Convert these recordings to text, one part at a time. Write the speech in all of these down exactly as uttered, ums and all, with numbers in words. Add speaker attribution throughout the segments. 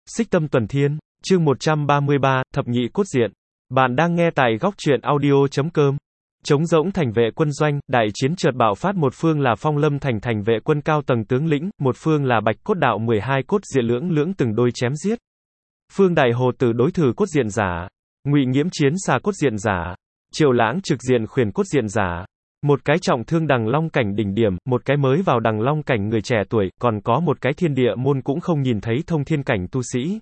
Speaker 1: Xích Tâm Tuần Thiên, chương một trăm ba mươi ba, Thập nhị cốt diện. Bạn đang nghe tại góc truyện audio chấm com. Trống rỗng thành vệ quân doanh, đại chiến chợt bạo phát, một phương là Phong Lâm thành thành vệ quân cao tầng tướng lĩnh, một phương là Bạch Cốt đạo mười hai cốt diện lưỡng lưỡng từng đôi chém giết. Phương Đại Hồ Tử đối thử cốt diện giả, Ngụy Nghiễm chiến xà cốt diện giả, Triệu Lãng trực diện khuyển cốt diện giả. Một cái trọng thương đằng long cảnh đỉnh điểm, một cái mới vào đằng long cảnh người trẻ tuổi, còn có một cái thiên địa môn cũng không nhìn thấy thông thiên cảnh tu sĩ.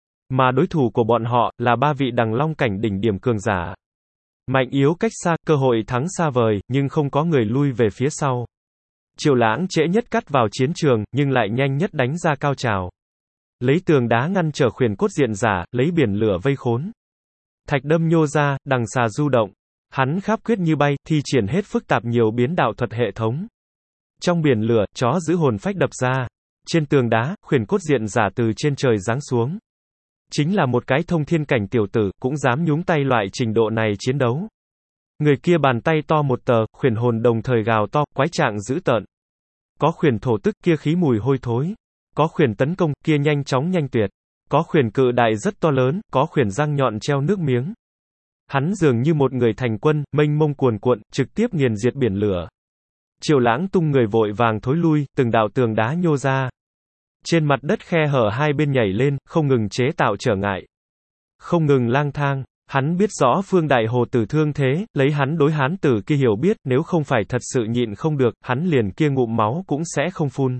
Speaker 1: Mà đối thủ của bọn họ, là ba vị đằng long cảnh đỉnh điểm cường giả. Mạnh yếu cách xa, cơ hội thắng xa vời, nhưng không có người lui về phía sau. Triệu Lãng trễ nhất cắt vào chiến trường, nhưng lại nhanh nhất đánh ra cao trào. Lấy tường đá ngăn trở khuyển cốt diện giả, lấy biển lửa vây khốn. Thạch đâm nhô ra, đằng xà du động. Hắn kháp quyết như bay, thi triển hết phức tạp nhiều biến đạo thuật hệ thống. Trong biển lửa, chó giữ hồn phách đập ra. Trên tường đá, khuyển cốt diện giả từ trên trời giáng xuống. Chính là một cái thông thiên cảnh tiểu tử, cũng dám nhúng tay loại trình độ này chiến đấu. Người kia bàn tay to một tờ, khuyển hồn đồng thời gào to, quái trạng dữ tợn. Có khuyển thổ tức, kia khí mùi hôi thối. Có khuyển tấn công, kia nhanh chóng nhanh tuyệt. Có khuyển cự đại rất to lớn, có khuyển răng nhọn treo nước miếng. Hắn dường như một người thành quân, mênh mông cuồn cuộn, trực tiếp nghiền diệt biển lửa. Triệu Lãng tung người vội vàng thối lui, từng đạo tường đá nhô ra. Trên mặt đất khe hở hai bên nhảy lên, không ngừng chế tạo trở ngại. Không ngừng lang thang, hắn biết rõ Phương Đại Hồ Tử thương thế, lấy hắn đối hán tử kia hiểu biết, nếu không phải thật sự nhịn không được, hắn liền kia ngụm máu cũng sẽ không phun.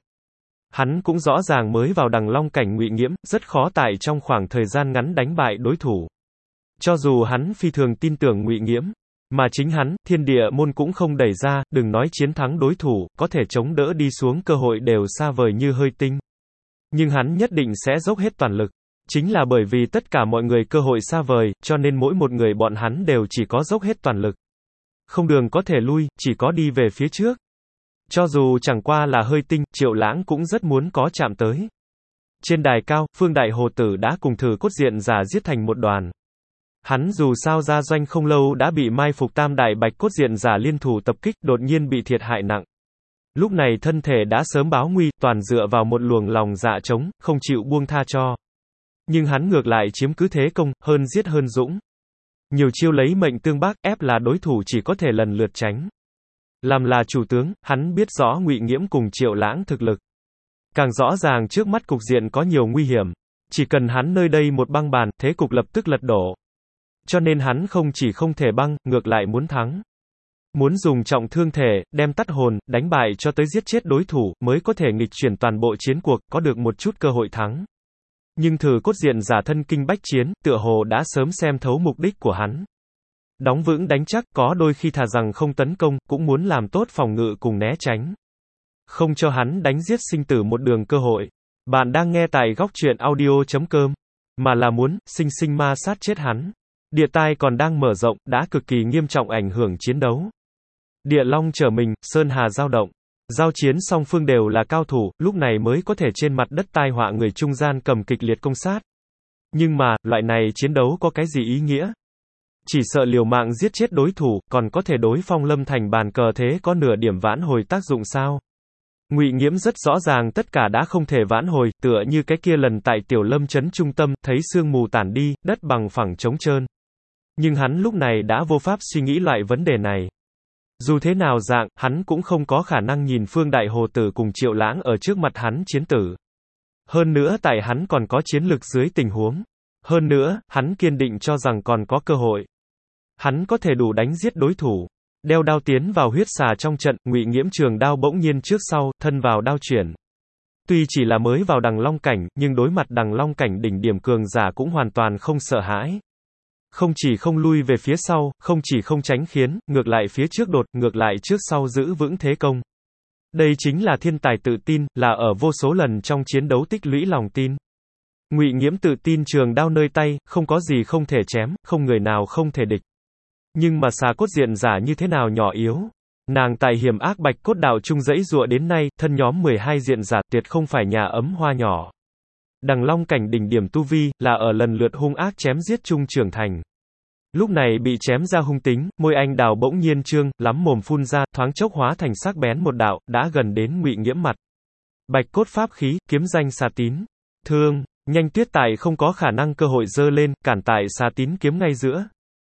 Speaker 1: Hắn cũng rõ ràng mới vào đằng long cảnh Ngụy Nghiễm, rất khó tại trong khoảng thời gian ngắn đánh bại đối thủ. Cho dù hắn phi thường tin tưởng Ngụy Nghiễm, mà chính hắn, thiên địa môn cũng không đẩy ra, đừng nói chiến thắng đối thủ, có thể chống đỡ đi xuống cơ hội đều xa vời như hơi tinh. Nhưng hắn nhất định sẽ dốc hết toàn lực. Chính là bởi vì tất cả mọi người cơ hội xa vời, cho nên mỗi một người bọn hắn đều chỉ có dốc hết toàn lực. Không đường có thể lui, chỉ có đi về phía trước. Cho dù chẳng qua là hơi tinh, Triệu Lãng cũng rất muốn có chạm tới. Trên đài cao, Phương Đại Hồ Tử đã cùng thử cốt diện giả giết thành một đoàn. Hắn dù sao ra doanh không lâu đã bị mai phục tam đại bạch cốt diện giả liên thủ tập kích, đột nhiên bị thiệt hại nặng. Lúc này thân thể đã sớm báo nguy, toàn dựa vào một luồng lòng dạ trống, không chịu buông tha cho. Nhưng hắn ngược lại chiếm cứ thế công, hơn giết hơn dũng. Nhiều chiêu lấy mệnh tương bác, ép là đối thủ chỉ có thể lần lượt tránh. Làm là chủ tướng, hắn biết rõ Ngụy Nghiễm cùng Triệu Lãng thực lực. Càng rõ ràng trước mắt cục diện có nhiều nguy hiểm. Chỉ cần hắn nơi đây một băng bàn, thế cục lập tức lật đổ. Cho nên hắn không chỉ không thể băng, ngược lại muốn thắng. Muốn dùng trọng thương thể, đem tắt hồn, đánh bại cho tới giết chết đối thủ, mới có thể nghịch chuyển toàn bộ chiến cuộc, có được một chút cơ hội thắng. Nhưng thử cốt diện giả thân kinh bách chiến, tựa hồ đã sớm xem thấu mục đích của hắn. Đóng vững đánh chắc, có đôi khi thà rằng không tấn công, cũng muốn làm tốt phòng ngự cùng né tránh. Không cho hắn đánh giết sinh tử một đường cơ hội. Bạn đang nghe tại góc truyện audio chấm com. Mà là muốn, sinh sinh ma sát chết hắn. Địa tai còn đang mở rộng, đã cực kỳ nghiêm trọng ảnh hưởng chiến đấu. Địa long trở mình, sơn hà dao động. Giao chiến song phương đều là cao thủ, lúc này mới có thể trên mặt đất tai họa người trung gian cầm kịch liệt công sát. Nhưng mà, loại này chiến đấu có cái gì ý nghĩa? Chỉ sợ liều mạng giết chết đối thủ, còn có thể đối Phong Lâm thành bàn cờ thế có nửa điểm vãn hồi tác dụng sao? Ngụy Nghiễm rất rõ ràng tất cả đã không thể vãn hồi, tựa như cái kia lần tại Tiểu Lâm trấn trung tâm, thấy sương mù tản đi, đất bằng phẳng trống trơn. Nhưng hắn lúc này đã vô pháp suy nghĩ loại vấn đề này. Dù thế nào dạng, hắn cũng không có khả năng nhìn Phương Đại Hồ Tử cùng Triệu Lãng ở trước mặt hắn chiến tử. Hơn nữa tại hắn còn có chiến lực dưới tình huống. Hơn nữa, hắn kiên định cho rằng còn có cơ hội. Hắn có thể đủ đánh giết đối thủ. Đeo đao tiến vào huyết xà trong trận, Ngụy Nghiễm trường đao bỗng nhiên trước sau, thân vào đao chuyển. Tuy chỉ là mới vào đằng long cảnh, nhưng đối mặt đằng long cảnh đỉnh điểm cường giả cũng hoàn toàn không sợ hãi. Không chỉ không lui về phía sau, không chỉ không tránh khiến, ngược lại phía trước đột, ngược lại trước sau giữ vững thế công. Đây chính là thiên tài tự tin, là ở vô số lần trong chiến đấu tích lũy lòng tin. Ngụy Nghiễm tự tin trường đao nơi tay, không có gì không thể chém, không người nào không thể địch. Nhưng mà xà cốt diện giả như thế nào nhỏ yếu. Nàng tại hiểm ác bạch cốt đạo trung dãy dụa đến nay, thân nhóm mười hai diện giả tuyệt không phải nhà ấm hoa nhỏ. Đằng long cảnh đỉnh điểm tu vi, là ở lần lượt hung ác chém giết trung trưởng thành. Lúc này bị chém ra hung tính, môi anh đào bỗng nhiên trương, lắm mồm phun ra, thoáng chốc hóa thành sắc bén một đạo, đã gần đến Ngụy Nghiễm mặt. Bạch cốt pháp khí, kiếm danh xà tín. Thương, Nhanh Tuyết tại không có khả năng cơ hội giơ lên, cản tại xà tín kiếm ngay giữa.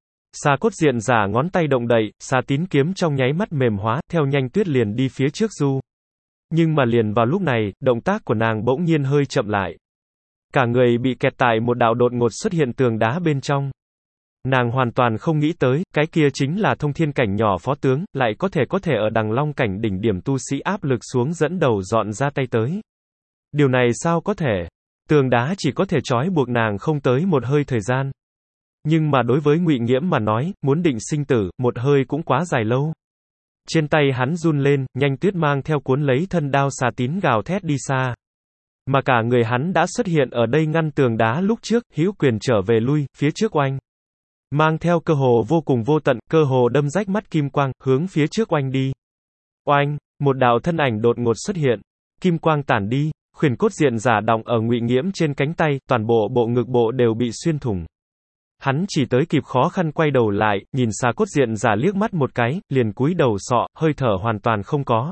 Speaker 1: Xà Cốt Diện Giả ngón tay động đậy, xà tín kiếm trong nháy mắt mềm hóa, theo Nhanh Tuyết liền đi phía trước du. Nhưng mà liền vào lúc này, động tác của nàng bỗng nhiên hơi chậm lại. Cả người bị kẹt tại một đạo đột ngột xuất hiện tường đá bên trong. Nàng hoàn toàn không nghĩ tới, cái kia chính là thông thiên cảnh nhỏ phó tướng, lại có thể có thể ở đằng long cảnh đỉnh điểm tu sĩ áp lực xuống dẫn đầu dọn ra tay tới. Điều này sao có thể? Tường đá chỉ có thể trói buộc nàng không tới một hơi thời gian. Nhưng mà đối với Ngụy Nghiễm mà nói, muốn định sinh tử, một hơi cũng quá dài lâu. Trên tay hắn run lên, Nhanh Tuyết mang theo cuốn lấy thân đao xà tín gào thét đi xa. Mà cả người hắn đã xuất hiện ở đây ngăn tường đá lúc trước, hữu quyền trở về lui, phía trước oanh. Mang theo cơ hồ vô cùng vô tận, cơ hồ đâm rách mắt kim quang, hướng phía trước oanh đi. Oanh, một đạo thân ảnh đột ngột xuất hiện. Kim quang tản đi, Khuyển Cốt Diện Giả đọng ở Ngụy Nghiễm trên cánh tay, toàn bộ bộ ngực bộ đều bị xuyên thủng. Hắn chỉ tới kịp khó khăn quay đầu lại, nhìn Xà Cốt Diện Giả liếc mắt một cái, liền cúi đầu sọ, hơi thở hoàn toàn không có.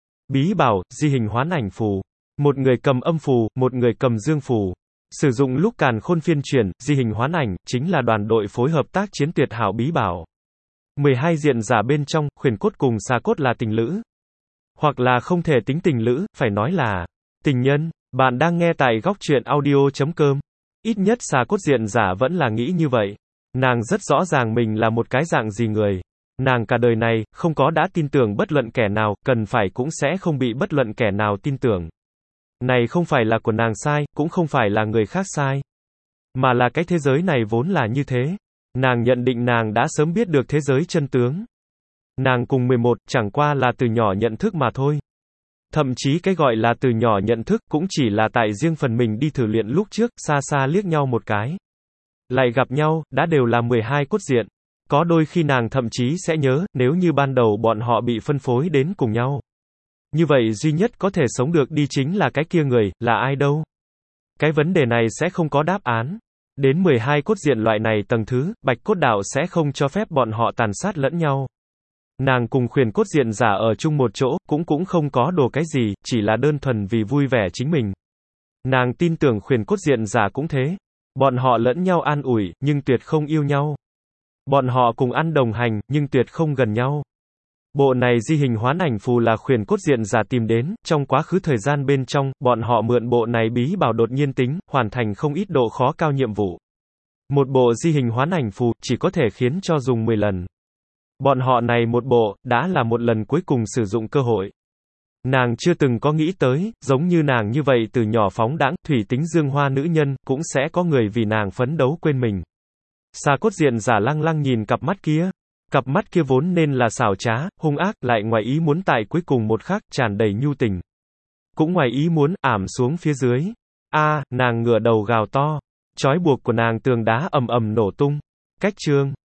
Speaker 1: Bí bảo, di hình hoán ảnh phù. Một người cầm âm phù, một người cầm dương phù. Sử dụng lúc càn khôn phiên chuyển, di hình hoán ảnh, chính là đoàn đội phối hợp tác chiến tuyệt hảo bí bảo. mười hai diện giả bên trong, Khuyển Cốt cùng Xà Cốt là tình lữ. Hoặc là không thể tính tình lữ, phải nói là tình nhân. Bạn đang nghe tại góc truyện audio chấm com. Ít nhất Xà Cốt Diện Giả vẫn là nghĩ như vậy. Nàng rất rõ ràng mình là một cái dạng gì người. Nàng cả đời này, không có đã tin tưởng bất luận kẻ nào, cần phải cũng sẽ không bị bất luận kẻ nào tin tưởng. Này không phải là của nàng sai, cũng không phải là người khác sai. Mà là cái thế giới này vốn là như thế. Nàng nhận định nàng đã sớm biết được thế giới chân tướng. Nàng cùng mười một, chẳng qua là từ nhỏ nhận thức mà thôi. Thậm chí cái gọi là từ nhỏ nhận thức, cũng chỉ là tại riêng phần mình đi thử luyện lúc trước, xa xa liếc nhau một cái. Lại gặp nhau, đã đều là mười hai cốt diện. Có đôi khi nàng thậm chí sẽ nhớ, nếu như ban đầu bọn họ bị phân phối đến cùng nhau. Như vậy duy nhất có thể sống được đi chính là cái kia người, là ai đâu? Cái vấn đề này sẽ không có đáp án. Đến mười hai cốt diện loại này tầng thứ, Bạch Cốt Đạo sẽ không cho phép bọn họ tàn sát lẫn nhau. Nàng cùng Khuyển Cốt Diện Giả ở chung một chỗ, cũng cũng không có đồ cái gì, chỉ là đơn thuần vì vui vẻ chính mình. Nàng tin tưởng Khuyển Cốt Diện Giả cũng thế. Bọn họ lẫn nhau an ủi, nhưng tuyệt không yêu nhau. Bọn họ cùng ăn đồng hành, nhưng tuyệt không gần nhau. Bộ này di hình hoán ảnh phù là Khuyển Cốt Diện Giả tìm đến, trong quá khứ thời gian bên trong, bọn họ mượn bộ này bí bảo đột nhiên tính, hoàn thành không ít độ khó cao nhiệm vụ. Một bộ di hình hoán ảnh phù, chỉ có thể khiến cho dùng mười lần. Bọn họ này một bộ, đã là một lần cuối cùng sử dụng cơ hội. Nàng chưa từng có nghĩ tới, giống như nàng như vậy từ nhỏ phóng đãng, thủy tính dương hoa nữ nhân, cũng sẽ có người vì nàng phấn đấu quên mình. Xà Cốt Diện Giả lăng lăng nhìn cặp mắt kia. Cặp mắt kia vốn nên là xảo trá, hung ác, lại ngoài ý muốn tại cuối cùng một khắc, tràn đầy nhu tình. Cũng ngoài ý muốn, ảm xuống phía dưới. A, à, nàng ngửa đầu gào to. Chói buộc của nàng tường đá ầm ầm nổ tung. Cách chương.